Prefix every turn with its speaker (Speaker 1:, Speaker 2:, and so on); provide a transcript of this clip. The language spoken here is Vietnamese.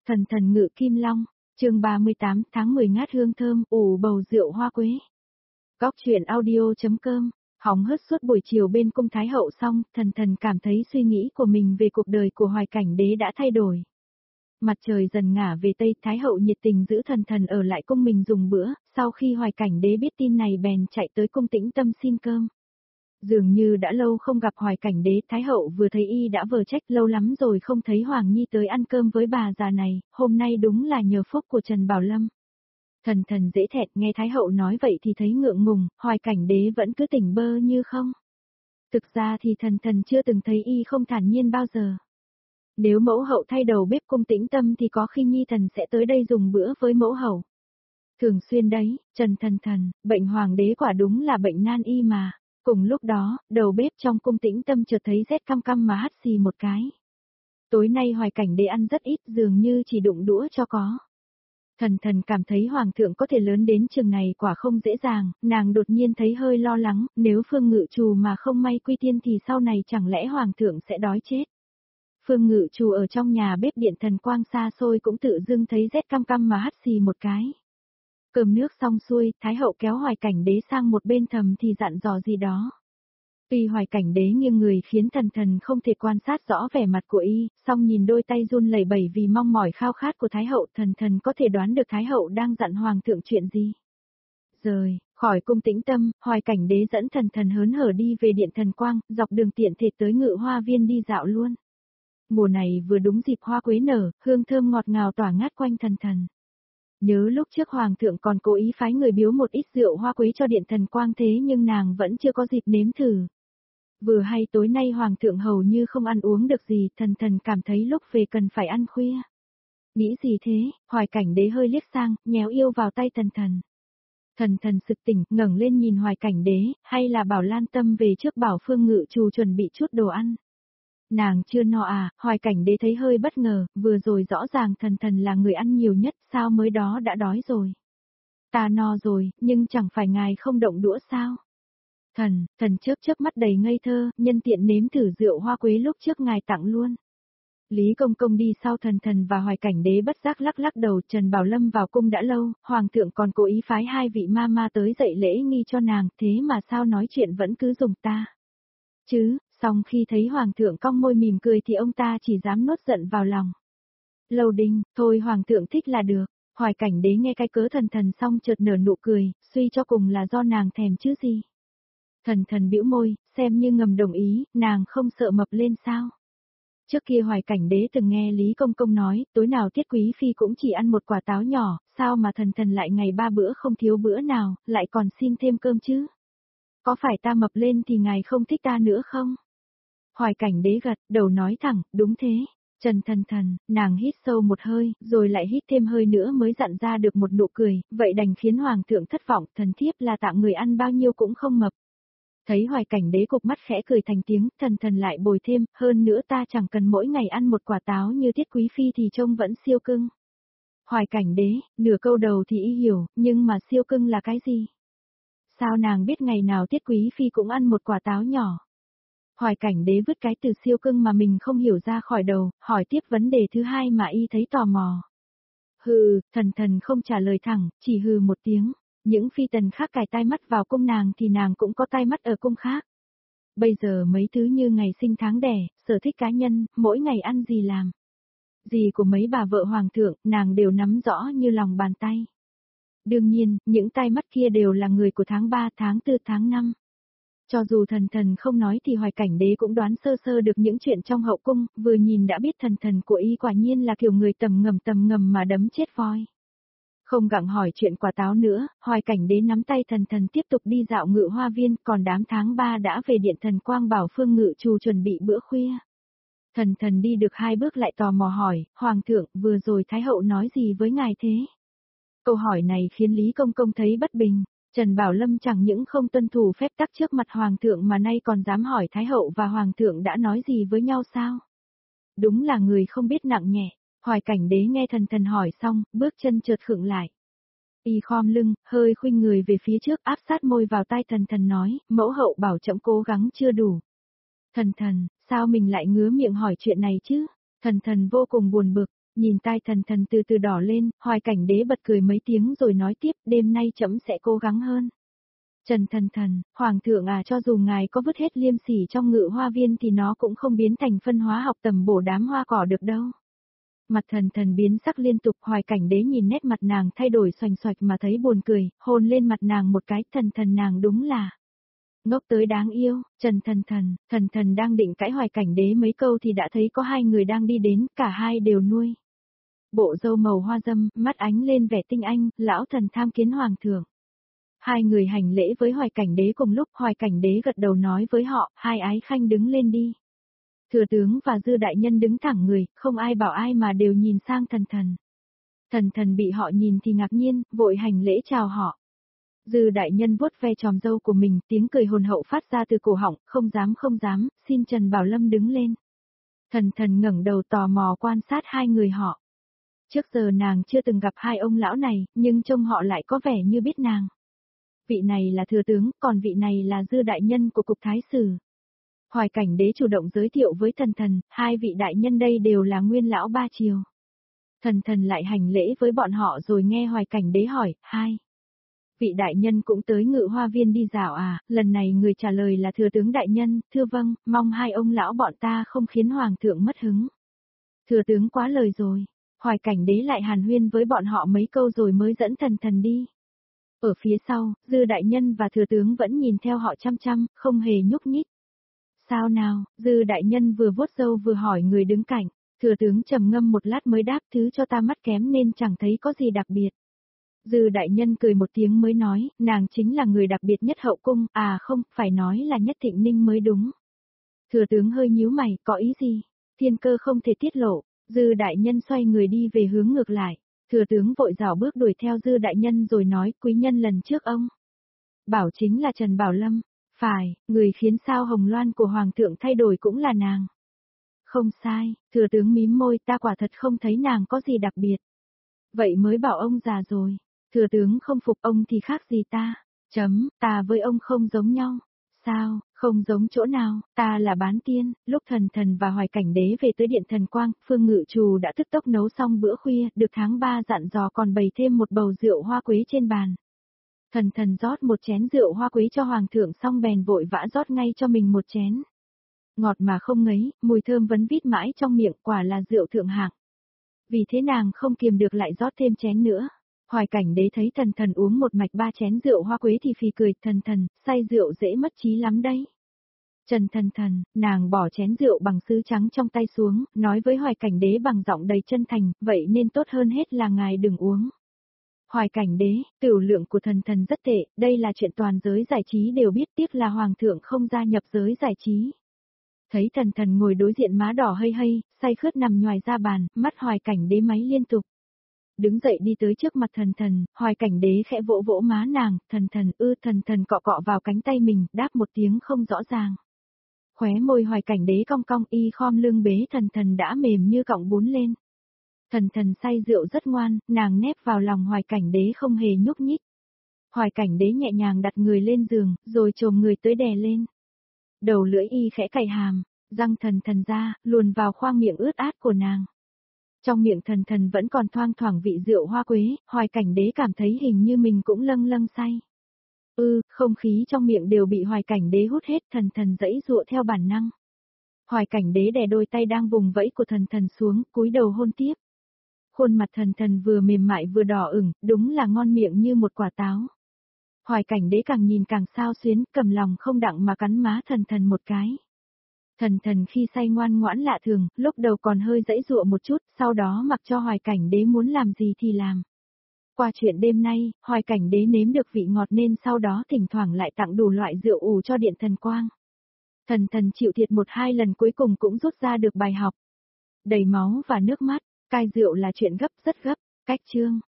Speaker 1: Thần thần ngự kim long, chương 38 tháng 10 ngát hương thơm, ủ bầu rượu hoa quế. Góc truyện audio.com, hóng hớt suốt buổi chiều bên cung Thái Hậu xong, thần thần cảm thấy suy nghĩ của mình về cuộc đời của Hoài Cảnh Đế đã thay đổi. Mặt trời dần ngả về Tây, Thái Hậu nhiệt tình giữ thần thần ở lại cung mình dùng bữa, sau khi Hoài Cảnh Đế biết tin này bèn chạy tới cung Tĩnh Tâm xin cơm. Dường như đã lâu không gặp Hoài Cảnh Đế, Thái Hậu vừa thấy y đã vờ trách lâu lắm rồi không thấy Hoàng Nhi tới ăn cơm với bà già này, hôm nay đúng là nhờ phúc của Trần Bảo Lâm. Thần thần dễ thẹn, nghe Thái Hậu nói vậy thì thấy ngượng ngùng, Hoài Cảnh Đế vẫn cứ tỉnh bơ như không. Thực ra thì thần thần chưa từng thấy y không thản nhiên bao giờ. Nếu mẫu hậu thay đầu bếp cung Tĩnh Tâm thì có khi Nhi thần sẽ tới đây dùng bữa với mẫu hậu. Thường xuyên đấy, Trần thần thần, bệnh Hoàng đế quả đúng là bệnh nan y mà. Cùng lúc đó, đầu bếp trong cung Tĩnh Tâm chợt thấy rét căm căm mà hắt xì một cái. Tối nay Hoài Cảnh Đế ăn rất ít, dường như chỉ đụng đũa cho có. Thần thần cảm thấy Hoàng thượng có thể lớn đến chừng này quả không dễ dàng, nàng đột nhiên thấy hơi lo lắng, nếu Phương Ngự Trù mà không may quy tiên thì sau này chẳng lẽ Hoàng thượng sẽ đói chết. Phương Ngự Trù ở trong nhà bếp điện thần quang xa xôi cũng tự dưng thấy rét căm căm mà hắt xì một cái. Cơm nước xong xuôi, Thái Hậu kéo Hoài Cảnh Đế sang một bên thầm thì dặn dò gì đó. Tuy Hoài Cảnh Đế nghiêng người khiến thần thần không thể quan sát rõ vẻ mặt của y, song nhìn đôi tay run lẩy bẩy vì mong mỏi khao khát của Thái Hậu, thần thần có thể đoán được Thái Hậu đang dặn Hoàng thượng chuyện gì. Rời khỏi cung Tĩnh Tâm, Hoài Cảnh Đế dẫn thần thần hớn hở đi về điện thần quang, dọc đường tiện thể tới Ngự Hoa Viên đi dạo luôn. Mùa này vừa đúng dịp hoa quế nở, hương thơm ngọt ngào tỏa ngát quanh thần thần. Nhớ lúc trước Hoàng thượng còn cố ý phái người biếu một ít rượu hoa quế cho điện thần quang thế nhưng nàng vẫn chưa có dịp nếm thử. Vừa hay tối nay Hoàng thượng hầu như không ăn uống được gì, thần thần cảm thấy lúc về cần phải ăn khuya. Nghĩ gì thế, Hoài Cảnh Đế hơi liếc sang, nhéo yêu vào tay thần thần. Thần thần sực tỉnh, ngẩng lên nhìn Hoài Cảnh Đế, hay là bảo Lan Tâm về trước bảo Phương Ngự Trù chuẩn bị chút đồ ăn. Nàng chưa no à, Hoài Cảnh Đế thấy hơi bất ngờ, vừa rồi rõ ràng thần thần là người ăn nhiều nhất, sao mới đó đã đói rồi. Ta no rồi, nhưng chẳng phải ngài không động đũa sao. Thần chớp mắt đầy ngây thơ, nhân tiện nếm thử rượu hoa quế lúc trước ngài tặng luôn. Lý Công Công đi sau thần thần và Hoài Cảnh Đế bất giác lắc lắc đầu. Trần Bảo Lâm vào cung đã lâu, Hoàng thượng còn cố ý phái hai vị ma ma tới dạy lễ nghi cho nàng, thế mà sao nói chuyện vẫn cứ dùng ta. Chứ, xong khi thấy Hoàng thượng cong môi mỉm cười thì ông ta chỉ dám nuốt giận vào lòng. Lâu Đinh, thôi Hoàng thượng thích là được. Hoài Cảnh Đế nghe cái cớ thần thần xong chợt nở nụ cười, suy cho cùng là do nàng thèm chứ gì. Thần thần bĩu môi, xem như ngầm đồng ý, nàng không sợ mập lên sao. Trước kia Hoài Cảnh Đế từng nghe Lý Công Công nói, tối nào Tiết Quý Phi cũng chỉ ăn một quả táo nhỏ, sao mà thần thần lại ngày 3 bữa không thiếu bữa nào, lại còn xin thêm cơm chứ. Có phải ta mập lên thì ngài không thích ta nữa không? Hoài Cảnh Đế gật đầu nói thẳng, đúng thế. Trần thần thần, nàng hít sâu một hơi, rồi lại hít thêm hơi nữa mới dặn ra được một nụ cười, vậy đành khiến Hoàng thượng thất vọng, thần thiếp là tặng người ăn bao nhiêu cũng không mập. Thấy Hoài Cảnh Đế cục mắt khẽ cười thành tiếng, thần thần lại bồi thêm, hơn nữa ta chẳng cần mỗi ngày ăn một quả táo như Tiết Quý Phi thì trông vẫn siêu cưng. Hoài Cảnh Đế, nửa câu đầu thì y hiểu, nhưng mà siêu cưng là cái gì? Sao nàng biết ngày nào Tiết Quý Phi cũng ăn một quả táo nhỏ? Hoài Cảnh Đế vứt cái từ siêu cưng mà mình không hiểu ra khỏi đầu, hỏi tiếp vấn đề thứ hai mà y thấy tò mò. Hừ, thần thần không trả lời thẳng, chỉ hừ một tiếng. Những phi tần khác cài tai mắt vào cung nàng thì nàng cũng có tai mắt ở cung khác. Bây giờ mấy thứ như ngày sinh tháng đẻ, sở thích cá nhân, mỗi ngày ăn gì làm. Gì của mấy bà vợ hoàng thượng, nàng đều nắm rõ như lòng bàn tay. Đương nhiên, những tai mắt kia đều là người của tháng 3, tháng 4, tháng 5. Cho dù thần thần không nói thì Hoài Cảnh Đế cũng đoán sơ sơ được những chuyện trong hậu cung, vừa nhìn đã biết thần thần của y quả nhiên là kiểu người tầm ngầm mà đấm chết voi. Không gặng hỏi chuyện quả táo nữa, Hoài Cảnh Đế nắm tay thần thần tiếp tục đi dạo Ngự Hoa Viên, còn đám tháng 3 đã về điện thần quang bảo Phương Ngự Trù chuẩn bị bữa khuya. Thần thần đi được 2 bước lại tò mò hỏi, Hoàng thượng, vừa rồi Thái Hậu nói gì với ngài thế? Câu hỏi này khiến Lý Công Công thấy bất bình, Trần Bảo Lâm chẳng những không tuân thủ phép tắc trước mặt Hoàng thượng mà nay còn dám hỏi Thái Hậu và Hoàng thượng đã nói gì với nhau sao? Đúng là người không biết nặng nhẹ. Hoài Cảnh Đế nghe thần thần hỏi xong, bước chân chợt khựng lại. Y khom lưng, hơi khuynh người về phía trước áp sát môi vào tai thần thần nói, mẫu hậu bảo trẫm cố gắng chưa đủ. Thần thần, sao mình lại ngứa miệng hỏi chuyện này chứ? Thần thần vô cùng buồn bực, Nhìn tai thần thần từ từ đỏ lên, Hoài Cảnh Đế bật cười mấy tiếng rồi nói tiếp, đêm nay trẫm sẽ cố gắng hơn. Trần thần thần, Hoàng thượng à, cho dù ngài có vứt hết liêm sỉ trong Ngự Hoa Viên thì nó cũng không biến thành phân hóa học tầm bổ đám hoa cỏ được đâu. Mặt thần thần biến sắc liên tục, Hoài Cảnh Đế nhìn nét mặt nàng thay đổi xoành xoạch mà thấy buồn cười, hôn lên mặt nàng một cái, thần thần nàng đúng là ngốc tới đáng yêu. Trần thần thần đang định cãi Hoài Cảnh Đế mấy câu thì đã thấy có hai người đang đi đến, cả hai đều nuôi bộ râu màu hoa dâm, mắt ánh lên vẻ tinh anh, lão thần tham kiến Hoàng thượng. Hai người hành lễ với Hoài Cảnh Đế cùng lúc, Hoài Cảnh Đế gật đầu nói với họ, hai ái khanh đứng lên đi. Thừa tướng và Dư đại nhân đứng thẳng người, không ai bảo ai mà đều nhìn sang thần thần. Thần thần bị họ nhìn thì ngạc nhiên, vội hành lễ chào họ. Dư đại nhân vuốt ve tròm râu của mình, tiếng cười hồn hậu phát ra từ cổ họng, không dám, xin Trần Bảo Lâm đứng lên. Thần thần ngẩng đầu tò mò quan sát hai người họ. Trước giờ nàng chưa từng gặp hai ông lão này, nhưng trông họ lại có vẻ như biết nàng. Vị này là thừa tướng, còn vị này là Dư đại nhân của cục thái sử. Hoài Cảnh Đế chủ động giới thiệu với thần thần, hai vị đại nhân đây đều là nguyên lão ba triều. Thần thần lại hành lễ với bọn họ rồi nghe Hoài Cảnh Đế hỏi, hai vị đại nhân cũng tới Ngự Hoa Viên đi dạo à, lần này người trả lời là thừa tướng đại nhân, thưa vâng, mong hai ông lão bọn ta không khiến Hoàng thượng mất hứng. Thừa tướng quá lời rồi, Hoài Cảnh Đế lại hàn huyên với bọn họ mấy câu rồi mới dẫn thần thần đi. Ở phía sau, Dư đại nhân và thừa tướng vẫn nhìn theo họ chăm chăm, không hề nhúc nhích. Sao nào, Dư đại nhân vừa vuốt râu vừa hỏi người đứng cạnh, thừa tướng trầm ngâm một lát mới đáp, thứ cho ta mắt kém nên chẳng thấy có gì đặc biệt. Dư đại nhân cười một tiếng mới nói, nàng chính là người đặc biệt nhất hậu cung, à không, phải nói là nhất Thịnh Ninh mới đúng. Thừa tướng hơi nhíu mày, có ý gì? Thiên cơ không thể tiết lộ. Dư đại nhân xoay người đi về hướng ngược lại. Thừa tướng vội rảo bước đuổi theo Dư đại nhân rồi nói, quý nhân lần trước ông bảo chính là Trần Bảo Lâm. Phải, người khiến sao hồng loan của Hoàng thượng thay đổi cũng là nàng. Không sai, thừa tướng mím môi, ta quả thật không thấy nàng có gì đặc biệt. Vậy mới bảo ông già rồi. Thừa tướng không phục, ông thì khác gì ta. Ta với ông không giống nhau. Sao, không giống chỗ nào, ta là bán tiên. Lúc thần thần và Hoài Cảnh Đế về tới điện thần quang, Phương Ngự Trù đã tức tốc nấu xong bữa khuya, được tháng 3 dặn dò còn bày thêm một bầu rượu hoa quế trên bàn. Thần thần rót một chén rượu hoa quế cho Hoàng thượng xong bèn vội vã rót ngay cho mình một chén. Ngọt mà không ngấy, mùi thơm vấn vít mãi trong miệng, quả là rượu thượng hạng. Vì thế nàng không kiềm được lại rót thêm chén nữa. Hoài Cảnh Đế thấy thần thần uống một mạch 3 chén rượu hoa quế thì phì cười, thần thần, say rượu dễ mất trí lắm đấy. Trần thần thần, nàng bỏ chén rượu bằng sứ trắng trong tay xuống, nói với Hoài Cảnh Đế bằng giọng đầy chân thành, vậy nên tốt hơn hết là ngài đừng uống. Hoài Cảnh Đế, tửu lượng của thần thần rất tệ, đây là chuyện toàn giới giải trí đều biết, tiếc là Hoàng thượng không gia nhập giới giải trí. Thấy thần thần ngồi đối diện má đỏ hây hây, say khướt nằm nhoài ra bàn, mắt Hoài Cảnh Đế máy liên tục. Đứng dậy đi tới trước mặt thần thần, Hoài Cảnh Đế khẽ vỗ vỗ má nàng, thần thần cọ cọ vào cánh tay mình, đáp một tiếng không rõ ràng. Khóe môi Hoài Cảnh Đế cong cong, y khom lưng bế thần thần đã mềm như cọng bún lên. Thần thần say rượu rất ngoan, nàng nép vào lòng Hoài Cảnh Đế không hề nhúc nhích. Hoài Cảnh Đế nhẹ nhàng đặt người lên giường, rồi chồm người tới đè lên. Đầu lưỡi y khẽ cày hàm, răng thần thần ra, luồn vào khoang miệng ướt át của nàng. Trong miệng thần thần vẫn còn thoang thoảng vị rượu hoa quế, Hoài Cảnh Đế cảm thấy hình như mình cũng lâng lâng say. Không khí trong miệng đều bị Hoài Cảnh Đế hút hết, thần thần giãy giụa theo bản năng. Hoài Cảnh Đế đè đôi tay đang vùng vẫy của thần thần xuống, cúi đầu hôn tiếp. Khuôn mặt thần thần vừa mềm mại vừa đỏ ửng, đúng là ngon miệng như một quả táo. Hoài Cảnh Đế càng nhìn càng xao xuyến, cầm lòng không đặng mà cắn má thần thần một cái. Thần thần khi say ngoan ngoãn lạ thường, lúc đầu còn hơi giãy giụa một chút, sau đó mặc cho Hoài Cảnh Đế muốn làm gì thì làm. Qua chuyện đêm nay, Hoài Cảnh Đế nếm được vị ngọt nên sau đó thỉnh thoảng lại tặng đủ loại rượu ủ cho điện thần quang. Thần thần chịu thiệt 1-2 lần cuối cùng cũng rút ra được bài học. Đầy máu và nước mắt, cai rượu là chuyện gấp rất gấp, cách chương.